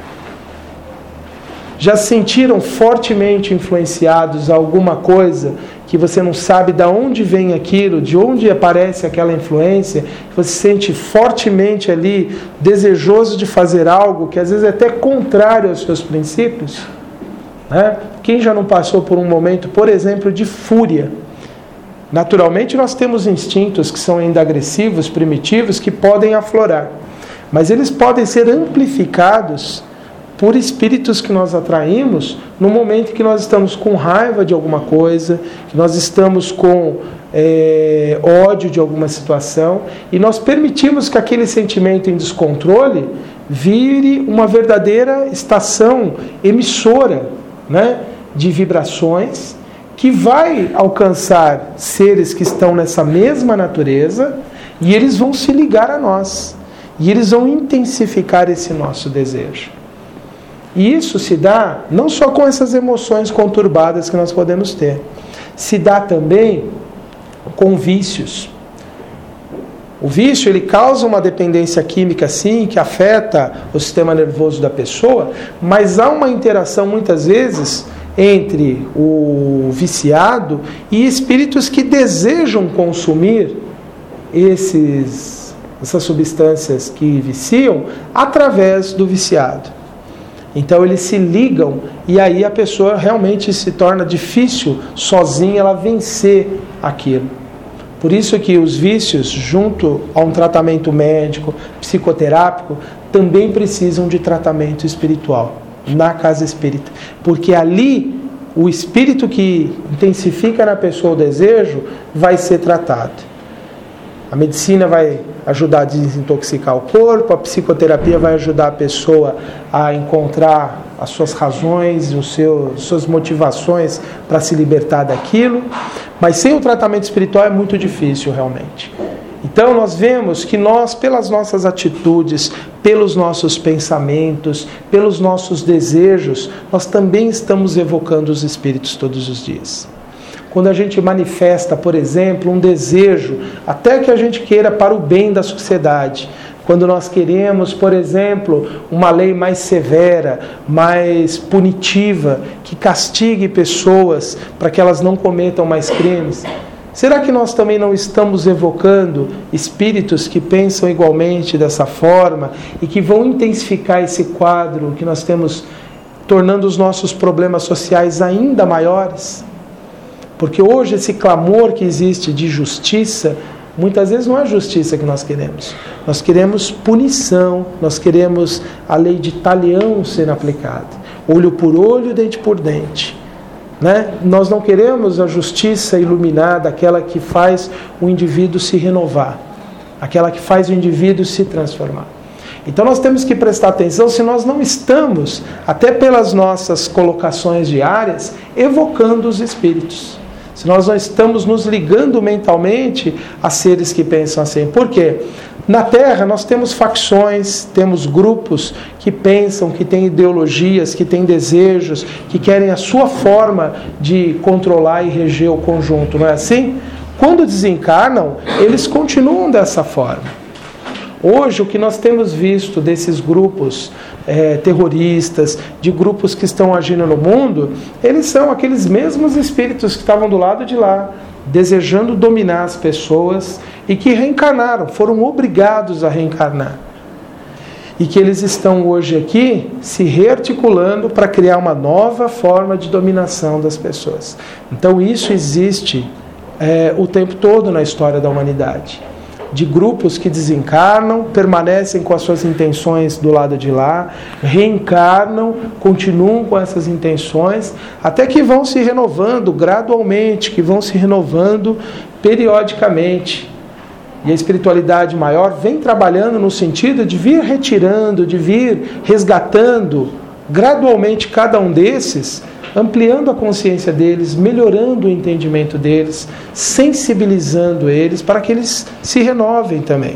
Speaker 1: Já se sentiram fortemente influenciados a alguma coisa que você não sabe de onde vem aquilo, de onde aparece aquela influência, você se sente fortemente ali desejoso de fazer algo que às vezes é até contrário aos seus princípios? Né? Quem já não passou por um momento, por exemplo, de fúria? Naturalmente nós temos instintos que são ainda agressivos, primitivos, que podem aflorar. Mas eles podem ser amplificados por espíritos que nós atraímos no momento que nós estamos com raiva de alguma coisa, que nós estamos com ódio de alguma situação, e nós permitimos que aquele sentimento em descontrole vire uma verdadeira estação emissora, né, de vibrações, que vai alcançar seres que estão nessa mesma natureza, e eles vão se ligar a nós, e eles vão intensificar esse nosso desejo. E isso se dá não só com essas emoções conturbadas que nós podemos ter, se dá também com vícios. O vício ele causa uma dependência química sim, que afeta o sistema nervoso da pessoa, mas há uma interação muitas vezes entre o viciado e espíritos que desejam consumir essas substâncias que viciam através do viciado. Então eles se ligam e aí a pessoa realmente se torna difícil sozinha ela vencer aquilo. Por isso que os vícios, junto a um tratamento médico, psicoterápico, também precisam de tratamento espiritual na casa espírita. Porque ali o espírito que intensifica na pessoa o desejo vai ser tratado. A medicina vai ajudar a desintoxicar o corpo, a psicoterapia vai ajudar a pessoa a encontrar as suas razões, suas motivações para se libertar daquilo, mas sem o tratamento espiritual é muito difícil realmente. Então nós vemos que nós, pelas nossas atitudes, pelos nossos pensamentos, pelos nossos desejos, nós também estamos evocando os espíritos todos os dias. Quando a gente manifesta, por exemplo, um desejo, até que a gente queira para o bem da sociedade, quando nós queremos, por exemplo, uma lei mais severa, mais punitiva, que castigue pessoas para que elas não cometam mais crimes, será que nós também não estamos evocando espíritos que pensam igualmente dessa forma e que vão intensificar esse quadro que nós temos, tornando os nossos problemas sociais ainda maiores? Porque hoje esse clamor que existe de justiça, muitas vezes não é a justiça que nós queremos. Nós queremos punição, nós queremos a lei de talião sendo aplicada. Olho por olho, dente por dente. Né? Nós não queremos a justiça iluminada, aquela que faz o indivíduo se renovar, aquela que faz o indivíduo se transformar. Então nós temos que prestar atenção se nós não estamos, até pelas nossas colocações diárias, evocando os espíritos. Se nós não estamos nos ligando mentalmente a seres que pensam assim. Por quê? Na Terra nós temos facções, temos grupos que pensam, que têm ideologias, que têm desejos, que querem a sua forma de controlar e reger o conjunto, não é assim? Quando desencarnam, eles continuam dessa forma. Hoje, o que nós temos visto desses grupos terroristas, de grupos que estão agindo no mundo, eles são aqueles mesmos espíritos que estavam do lado de lá, desejando dominar as pessoas e que reencarnaram, foram obrigados a reencarnar. E que eles estão hoje aqui se rearticulando para criar uma nova forma de dominação das pessoas. Então isso existe o tempo todo na história da humanidade. De grupos que desencarnam, permanecem com as suas intenções do lado de lá, reencarnam, continuam com essas intenções, até que vão se renovando gradualmente, que vão se renovando periodicamente. E a espiritualidade maior vem trabalhando no sentido de vir retirando, de vir resgatando gradualmente cada um desses, ampliando a consciência deles, melhorando o entendimento deles, sensibilizando eles para que eles se renovem também.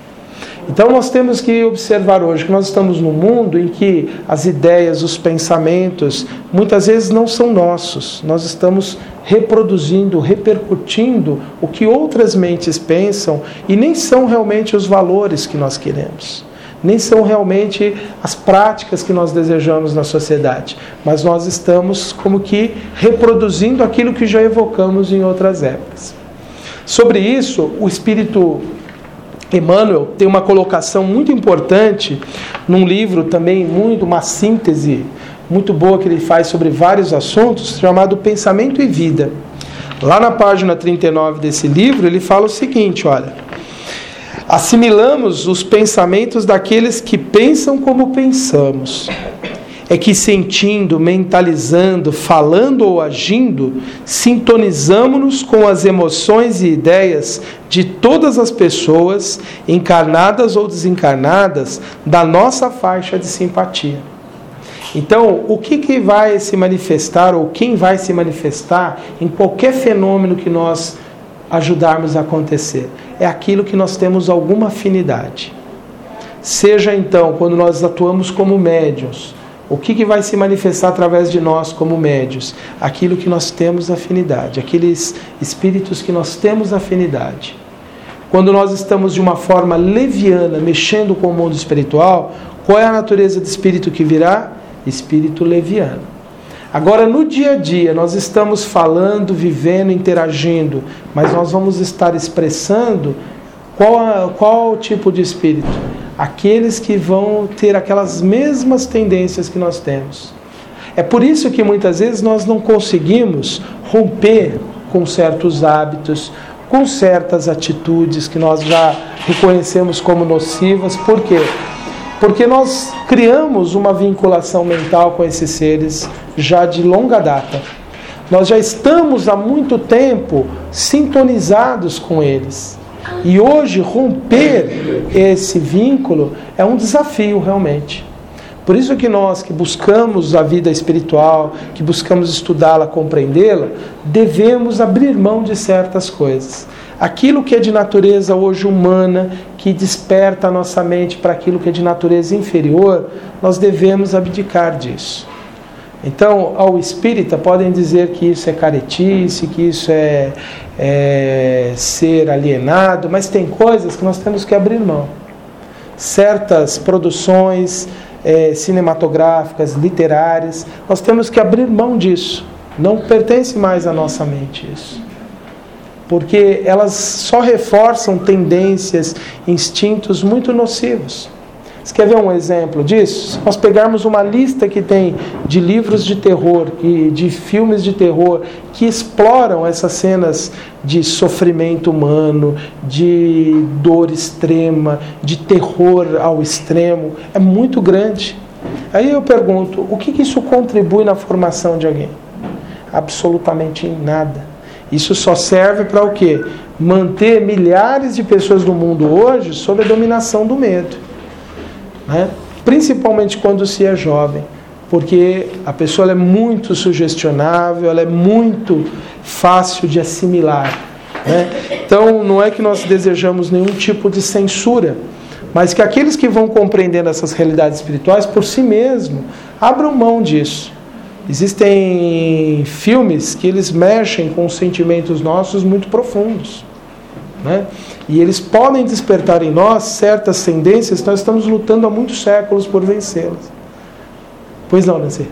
Speaker 1: Então nós temos que observar hoje que nós estamos num mundo em que as ideias, os pensamentos, muitas vezes não são nossos. Nós estamos reproduzindo, repercutindo o que outras mentes pensam e nem são realmente os valores que nós queremos. Nem são realmente as práticas que nós desejamos na sociedade, mas nós estamos como que reproduzindo aquilo que já evocamos em outras épocas. Sobre isso, o Espírito Emmanuel tem uma colocação muito importante num livro também, uma síntese muito boa que ele faz sobre vários assuntos, chamado Pensamento e Vida. Lá na página 39 desse livro, ele fala o seguinte, olha: assimilamos os pensamentos daqueles que pensam como pensamos. É que sentindo, mentalizando, falando ou agindo, sintonizamos-nos com as emoções e ideias de todas as pessoas, encarnadas ou desencarnadas, da nossa faixa de simpatia. Então, o que vai se manifestar, ou quem vai se manifestar em qualquer fenômeno que nós ajudarmos a acontecer? É aquilo que nós temos alguma afinidade. Seja então, quando nós atuamos como médiuns, o que vai se manifestar através de nós como médiuns? Aquilo que nós temos afinidade, aqueles espíritos que nós temos afinidade. Quando nós estamos de uma forma leviana, mexendo com o mundo espiritual, qual é a natureza de espírito que virá? Espírito leviano. Agora, no dia a dia, nós estamos falando, vivendo, interagindo, mas nós vamos estar expressando qual o tipo de espírito? aqueles que vão ter aquelas mesmas tendências que nós temos. É por isso que muitas vezes nós não conseguimos romper com certos hábitos, com certas atitudes que nós já reconhecemos como nocivas. Por quê? Porque nós criamos uma vinculação mental com esses seres já de longa data. Nós já estamos há muito tempo sintonizados com eles. E hoje romper esse vínculo é um desafio realmente. Por isso que nós que buscamos a vida espiritual, que buscamos estudá-la, compreendê-la, devemos abrir mão de certas coisas. Aquilo que é de natureza hoje humana, que desperta a nossa mente para aquilo que é de natureza inferior, nós devemos abdicar disso. Então, ao espírita podem dizer que isso é caretice, que isso é ser alienado, mas tem coisas que nós temos que abrir mão. Certas produções cinematográficas, literárias, nós temos que abrir mão disso. Não pertence mais à nossa mente isso. Porque elas só reforçam tendências, instintos muito nocivos. Você quer ver um exemplo disso? Se nós pegarmos uma lista que tem de livros de terror e de filmes de terror que exploram essas cenas de sofrimento humano, de dor extrema, de terror ao extremo, é muito grande. Aí eu pergunto, o que isso contribui na formação de alguém? Absolutamente nada. Isso só serve para o quê? Manter milhares de pessoas no mundo hoje sob a dominação do medo. Né? Principalmente quando se é jovem, porque a pessoa ela é muito sugestionável, ela é muito fácil de assimilar, né? Então não é que nós desejamos nenhum tipo de censura, mas que aqueles que vão compreendendo essas realidades espirituais por si mesmos abram mão disso. Existem filmes que eles mexem com sentimentos nossos muito profundos, né? E eles podem despertar em nós certas tendências que nós estamos lutando há muitos séculos por vencê-las. Pois não, Nancy?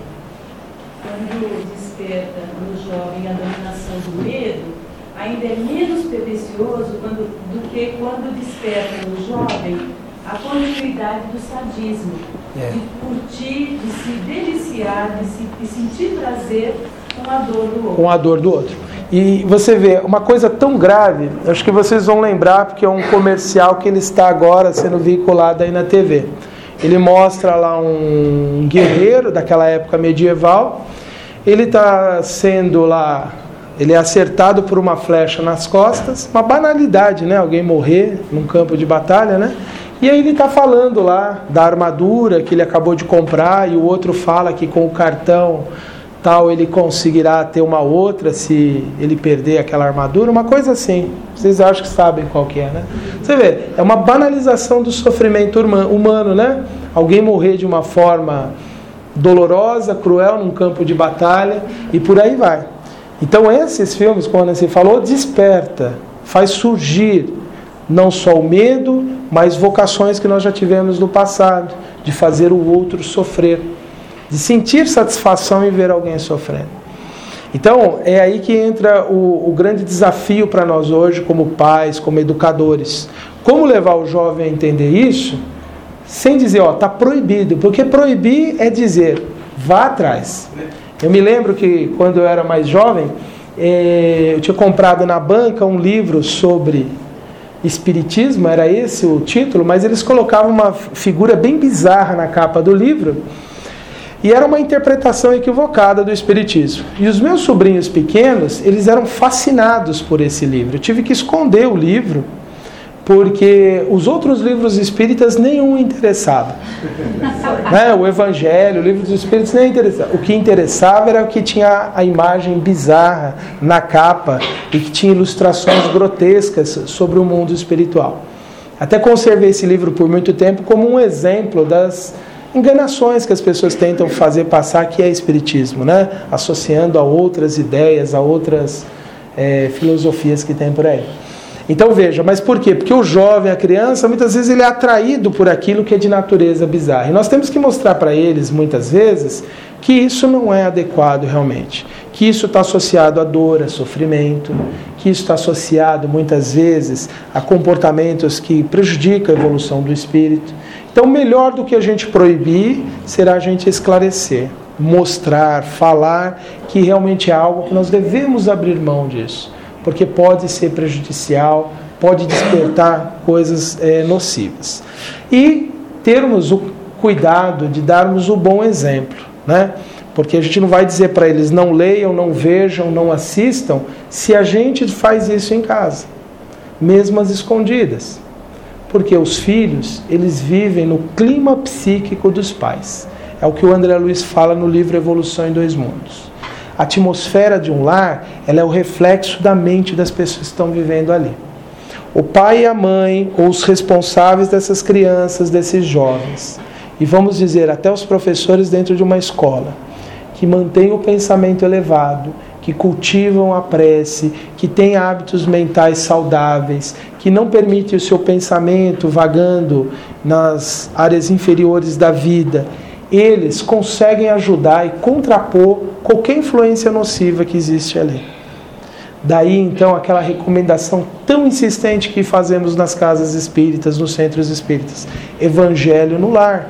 Speaker 2: Quando desperta no jovem a dominação do medo, ainda é menos pernicioso do que quando desperta no jovem a continuidade do sadismo, de curtir, de se deliciar, de sentir prazer com a dor do outro.
Speaker 1: Com a dor do outro. E você vê, uma coisa tão grave, acho que vocês vão lembrar, porque é um comercial que ele está agora sendo veiculado aí na TV. Ele mostra lá um guerreiro daquela época medieval, ele está sendo lá, ele é acertado por uma flecha nas costas, uma banalidade, né? Alguém morrer num campo de batalha, né? E aí ele está falando lá da armadura que ele acabou de comprar, e o outro fala que com o cartão tal ele conseguirá ter uma outra se ele perder aquela armadura, uma coisa assim. Vocês acham que sabem qual que é, né? Você vê, é uma banalização do sofrimento humano, né? Alguém morrer de uma forma dolorosa, cruel, num campo de batalha, e por aí vai. Então esses filmes, como você falou, desperta, faz surgir não só o medo, mas vocações que nós já tivemos no passado, de fazer o outro sofrer, de sentir satisfação em ver alguém sofrendo. Então, é aí que entra o grande desafio para nós hoje, como pais, como educadores. Como levar o jovem a entender isso, sem dizer, está proibido, porque proibir é dizer, vá atrás. Eu me lembro que, quando eu era mais jovem, eu tinha comprado na banca um livro sobre espiritismo, era esse o título, mas eles colocavam uma figura bem bizarra na capa do livro, e era uma interpretação equivocada do espiritismo. E os meus sobrinhos pequenos, eles eram fascinados por esse livro. Eu tive que esconder o livro, porque os outros livros espíritas nenhum interessava. Né? O Evangelho, o livro dos espíritos nem interessava. O que interessava era o que tinha a imagem bizarra na capa e que tinha ilustrações grotescas sobre o mundo espiritual. Até conservei esse livro por muito tempo como um exemplo das enganações que as pessoas tentam fazer passar, que é espiritismo, né? Associando a outras ideias, a outras filosofias que tem por aí. Então veja, mas por quê? Porque o jovem, a criança, muitas vezes ele é atraído por aquilo que é de natureza bizarra. E nós temos que mostrar para eles, muitas vezes, que isso não é adequado realmente. Que isso está associado a dor, a sofrimento, que isso está associado, muitas vezes, a comportamentos que prejudicam a evolução do espírito. Então, melhor do que a gente proibir, será a gente esclarecer, mostrar, falar que realmente é algo que nós devemos abrir mão disso, porque pode ser prejudicial, pode despertar coisas nocivas. E termos o cuidado de darmos o bom exemplo, né? Porque a gente não vai dizer para eles não leiam, não vejam, não assistam, se a gente faz isso em casa, mesmo às escondidas. Porque os filhos, eles vivem no clima psíquico dos pais. É o que o André Luiz fala no livro Evolução em Dois Mundos. A atmosfera de um lar, ela é o reflexo da mente das pessoas que estão vivendo ali. O pai e a mãe, ou os responsáveis dessas crianças, desses jovens, e vamos dizer, até os professores dentro de uma escola, que mantêm o pensamento elevado, que cultivam a prece, que têm hábitos mentais saudáveis, que não permitem o seu pensamento vagando nas áreas inferiores da vida, eles conseguem ajudar e contrapor qualquer influência nociva que existe ali. Daí, então, aquela recomendação tão insistente que fazemos nas casas espíritas, nos centros espíritas: evangelho no lar.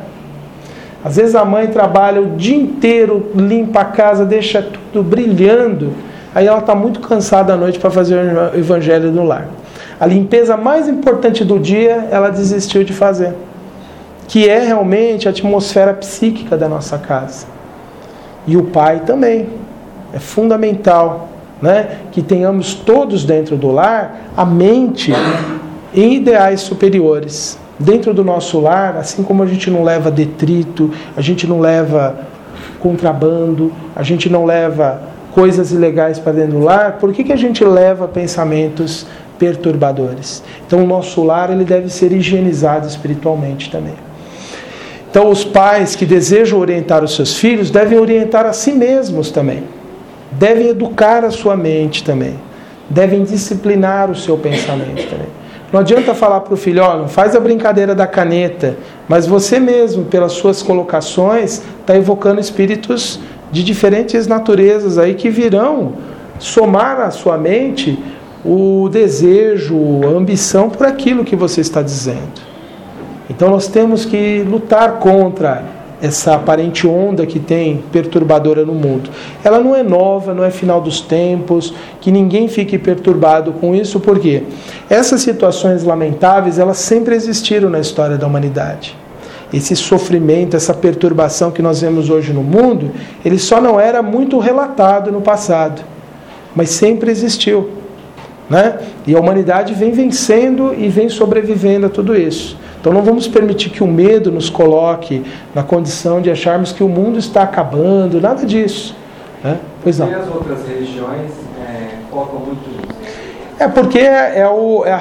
Speaker 1: Às vezes a mãe trabalha o dia inteiro, limpa a casa, deixa tudo brilhando, aí ela está muito cansada à noite para fazer o evangelho no lar. A limpeza mais importante do dia, ela desistiu de fazer, que é realmente a atmosfera psíquica da nossa casa. E o pai também. É fundamental, né, que tenhamos todos dentro do lar a mente em ideais superiores. Dentro do nosso lar, assim como a gente não leva detrito, a gente não leva contrabando, a gente não leva coisas ilegais para dentro do lar, por que a gente leva pensamentos perturbadores? Então o nosso lar, ele deve ser higienizado espiritualmente também. Então os pais que desejam orientar os seus filhos devem orientar a si mesmos também. Devem educar a sua mente também. Devem disciplinar o seu pensamento também. Não adianta falar para o filho, não faz a brincadeira da caneta, mas você mesmo, pelas suas colocações, está evocando espíritos de diferentes naturezas aí que virão somar à sua mente o desejo, a ambição por aquilo que você está dizendo. Então nós temos que lutar contra essa aparente onda que tem perturbadora no mundo. Ela não é nova, não é final dos tempos, que ninguém fique perturbado com isso, porque essas situações lamentáveis, elas sempre existiram na história da humanidade. Esse sofrimento, essa perturbação que nós vemos hoje no mundo, ele só não era muito relatado no passado, mas sempre existiu, né? E a humanidade vem vencendo e vem sobrevivendo a tudo isso. Então não vamos permitir que o medo nos coloque na condição de acharmos que o mundo está acabando, nada disso, né? Pois não.
Speaker 3: E as outras religiões focam muito nisso?
Speaker 1: Porque é a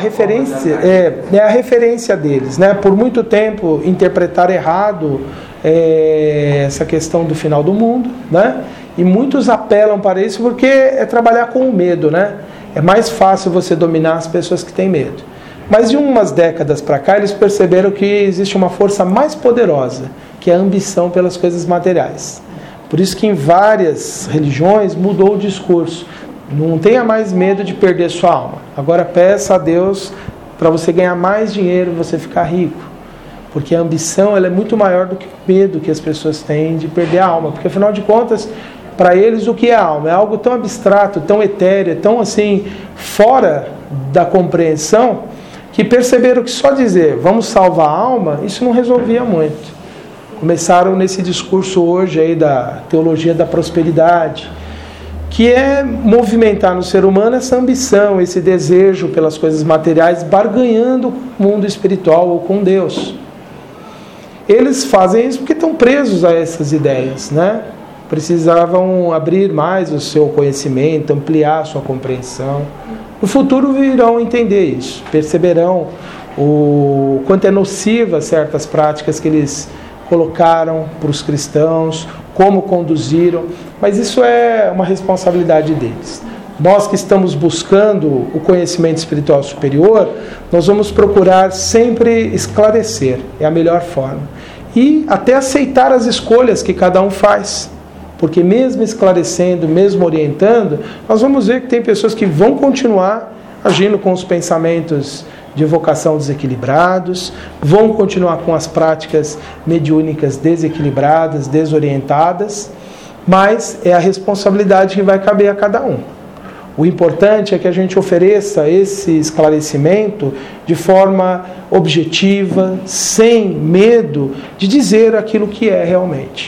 Speaker 1: referência deles, né? Por muito tempo interpretaram errado essa questão do final do mundo, né? E muitos apelam para isso porque é trabalhar com o medo, né? É mais fácil você dominar as pessoas que têm medo. Mas de umas décadas para cá, eles perceberam que existe uma força mais poderosa, que é a ambição pelas coisas materiais. Por isso que em várias religiões mudou o discurso. Não tenha mais medo de perder sua alma. Agora peça a Deus para você ganhar mais dinheiro e você ficar rico. Porque a ambição, ela é muito maior do que o medo que as pessoas têm de perder a alma. Porque afinal de contas, para eles o que é a alma? É algo tão abstrato, tão etéreo, tão assim, fora da compreensão, que perceberam que só dizer vamos salvar a alma, isso não resolvia muito. Começaram nesse discurso hoje aí da teologia da prosperidade, que é movimentar no ser humano essa ambição, esse desejo pelas coisas materiais, barganhando com o mundo espiritual ou com Deus. Eles fazem isso porque estão presos a essas ideias, né? Precisavam abrir mais o seu conhecimento, ampliar a sua compreensão. No futuro virão entender isso, perceberão o quanto é nociva certas práticas que eles colocaram para os cristãos, como conduziram, mas isso é uma responsabilidade deles. Nós que estamos buscando o conhecimento espiritual superior, nós vamos procurar sempre esclarecer, é a melhor forma. E até aceitar as escolhas que cada um faz. Porque mesmo esclarecendo, mesmo orientando, nós vamos ver que tem pessoas que vão continuar agindo com os pensamentos de evocação desequilibrados, vão continuar com as práticas mediúnicas desequilibradas, desorientadas, mas é a responsabilidade que vai caber a cada um. O importante é que a gente ofereça esse esclarecimento de forma objetiva, sem medo de dizer aquilo que é realmente.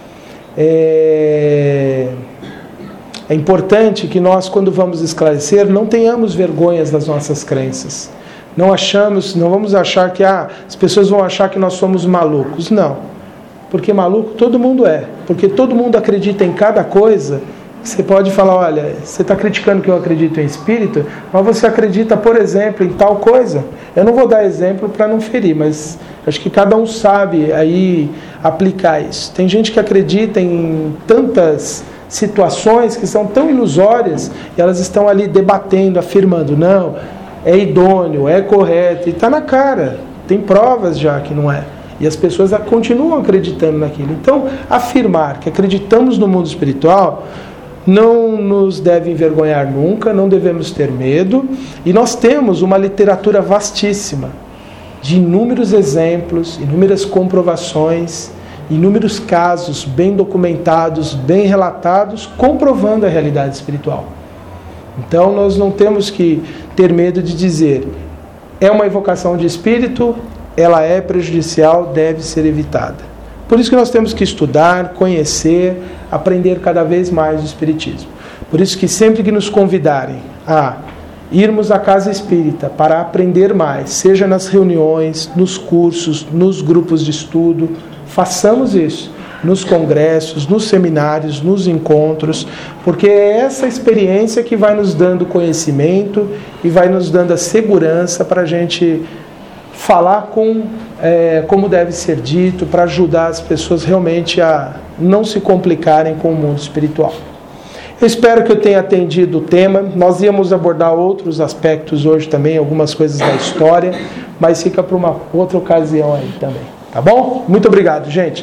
Speaker 1: É importante que nós, quando vamos esclarecer, não tenhamos vergonhas das nossas crenças. Não vamos achar que as pessoas vão achar que nós somos malucos. Não. Porque maluco todo mundo é. Porque todo mundo acredita em cada coisa. Você pode falar, olha, você está criticando que eu acredito em espírito, mas você acredita, por exemplo, em tal coisa. Eu não vou dar exemplo para não ferir, mas acho que cada um sabe aí aplicar isso. Tem gente que acredita em tantas situações que são tão ilusórias, e elas estão ali debatendo, afirmando, não, é idôneo, é correto, e está na cara, tem provas já que não é. E as pessoas continuam acreditando naquilo. Então, afirmar que acreditamos no mundo espiritual não nos deve envergonhar nunca, não devemos ter medo, e nós temos uma literatura vastíssima, de inúmeros exemplos, inúmeras comprovações, inúmeros casos bem documentados, bem relatados, comprovando a realidade espiritual. Então nós não temos que ter medo de dizer, é uma evocação de espírito, ela é prejudicial, deve ser evitada. Por isso que nós temos que estudar, conhecer, aprender cada vez mais o espiritismo. Por isso que sempre que nos convidarem a irmos à casa espírita para aprender mais, seja nas reuniões, nos cursos, nos grupos de estudo, façamos isso, nos congressos, nos seminários, nos encontros, porque é essa experiência que vai nos dando conhecimento e vai nos dando a segurança para a gente falar como deve ser dito, para ajudar as pessoas realmente a não se complicarem com o mundo espiritual. Eu espero que eu tenha atendido o tema. Nós íamos abordar outros aspectos hoje também, algumas coisas da história, mas fica para uma outra ocasião aí também. Tá bom? Muito obrigado, gente.